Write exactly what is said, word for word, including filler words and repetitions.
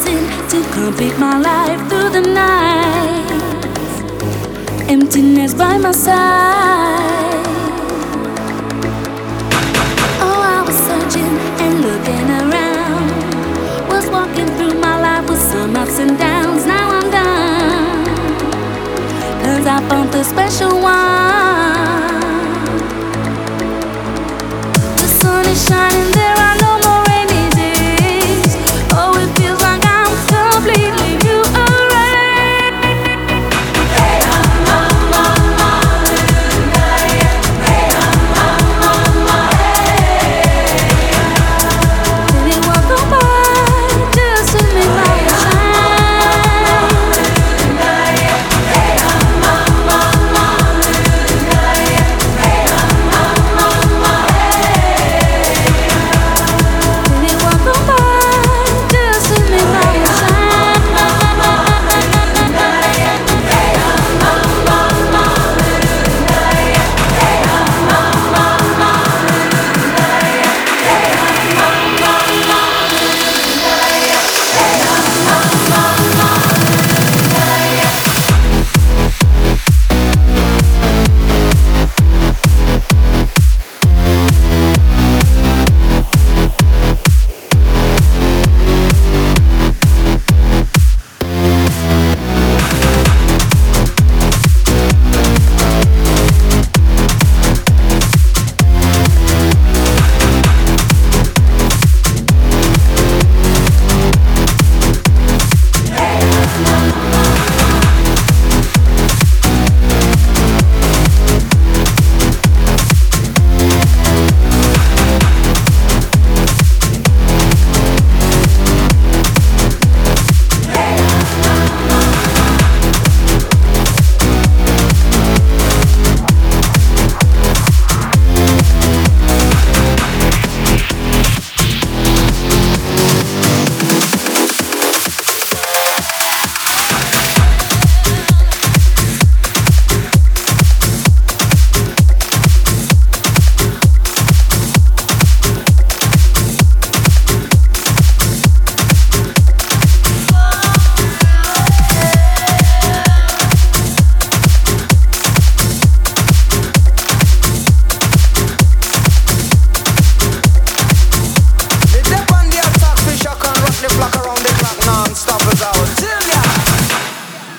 missing to complete my life through the night. Emptiness by my side. Oh, I was searching and looking around. Was walking through my life with some ups and downs. Now I'm done, 'cause I found the special one. The sun is shining